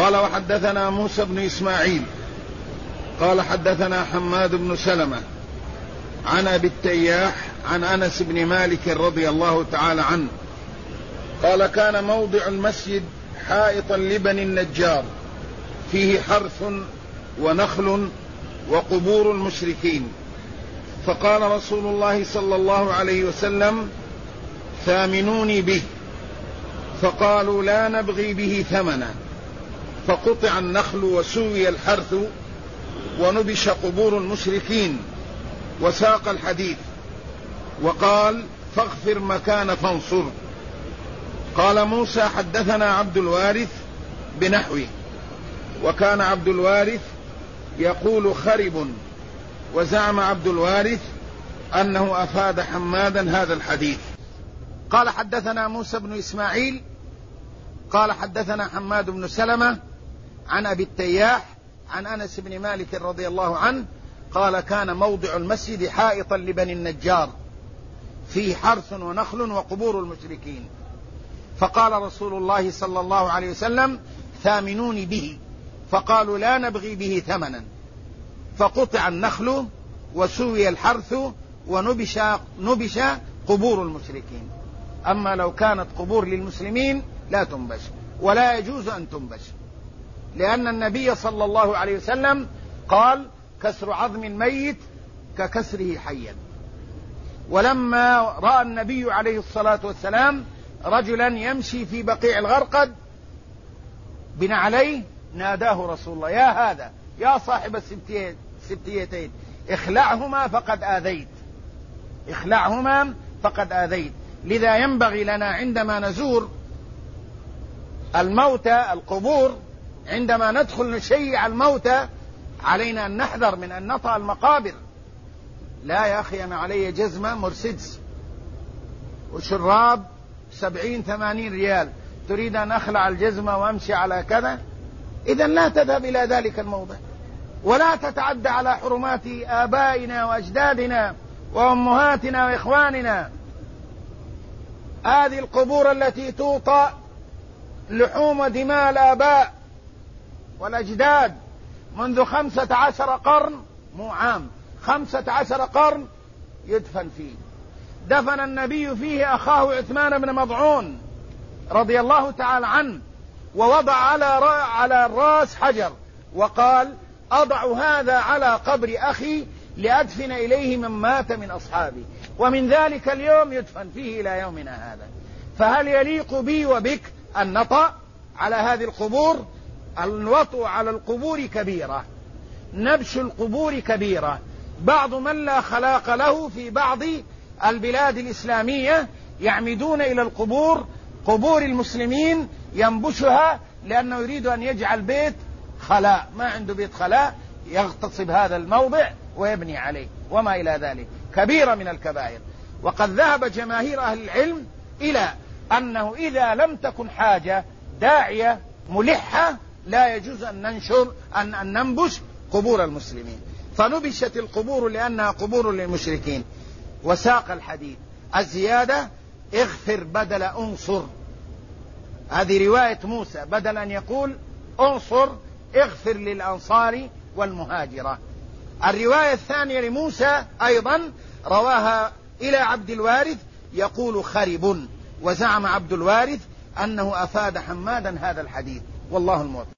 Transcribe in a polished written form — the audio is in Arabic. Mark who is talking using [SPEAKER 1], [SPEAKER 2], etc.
[SPEAKER 1] قال وحدثنا موسى بن إسماعيل قال حدثنا حماد بن سلمة عن أبي التياح عن أنس بن مالك رضي الله تعالى عنه قال كان موضع المسجد حائطا لبني النجار فيه حرث ونخل وقبور المشركين، فقال رسول الله صلى الله عليه وسلم ثامنوني به، فقالوا لا نبغي به ثمنا، فقطع النخل وسوي الحرث ونبش قبور المشركين، وساق الحديث وقال فاغفر مكان فانصر. قال موسى حدثنا عبد الوارث بنحوه، وكان عبد الوارث يقول خرب، وزعم عبد الوارث أنه أفاد حمادا هذا الحديث. قال حدثنا موسى بن إسماعيل قال حدثنا حماد بن سلمة عن أبي التياح عن أنس بن مالك رضي الله عنه قال كان موضع المسجد حائطا لبني النجار فيه حرث ونخل وقبور المشركين، فقال رسول الله صلى الله عليه وسلم ثامنوني به، فقالوا لا نبغي به ثمنا، فقطع النخل وسوي الحرث ونبش قبور المشركين. أما لو كانت قبور للمسلمين لا تنبش ولا يجوز أن تنبش، لأن النبي صلى الله عليه وسلم قال كسر عظم الميت ككسره حيا. ولما رأى النبي عليه الصلاة والسلام رجلا يمشي في بقيع الغرقد بنعليه ناداه رسول الله يا هذا يا صاحب السبتيتين اخلعهما فقد آذيت، اخلعهما فقد آذيت. لذا ينبغي لنا عندما نزور الموتى القبور، عندما ندخل نشيع الموتى، علينا أن نحذر من أن نطأ المقابر. لا يا أخي أنا علي جزمة مرسيدس وشراب 70-80 ريال، تريد أن أخلع الجزمة وأمشي على كذا؟ إذن لا تذهب إلى ذلك الموضع، ولا تتعدى على حرمات آبائنا وأجدادنا وأمهاتنا وإخواننا. هذه القبور التي توطأ لحوم ودماء الآباء والأجداد منذ 15 قرن، مو عام، 15 قرن يدفن فيه. دفن النبي فيه أخاه عثمان بن مضعون رضي الله تعالى عنه، ووضع على الرأس حجر وقال أضع هذا على قبر أخي لأدفن إليه من مات من أصحابي، ومن ذلك اليوم يدفن فيه إلى يومنا هذا. فهل يليق بي وبك أن نطأ على هذه القبور؟ الوطء على القبور كبيرة، نبش القبور كبيرة. بعض من لا خلاق له في بعض البلاد الإسلامية يعمدون إلى القبور، قبور المسلمين، ينبشها لأنه يريد أن يجعل بيت خلاء، ما عنده بيت خلاء يغتصب هذا الموضع ويبني عليه وما إلى ذلك، كبيرة من الكبائر. وقد ذهب جماهير أهل العلم إلى أنه إذا لم تكن حاجة داعية ملحة لا يجوز أن ننبش قبور المسلمين، فنبشت القبور لأنها قبور للمشركين. وساق الحديث الزيادة اغفر بدل انصر، هذه رواية موسى، بدل أن يقول انصر اغفر للأنصار والمهاجرة. الرواية الثانية لموسى أيضا رواها إلى عبد الوارث يقول خرب، وزعم عبد الوارث أنه أفاد حمادا هذا الحديث، والله الموفق.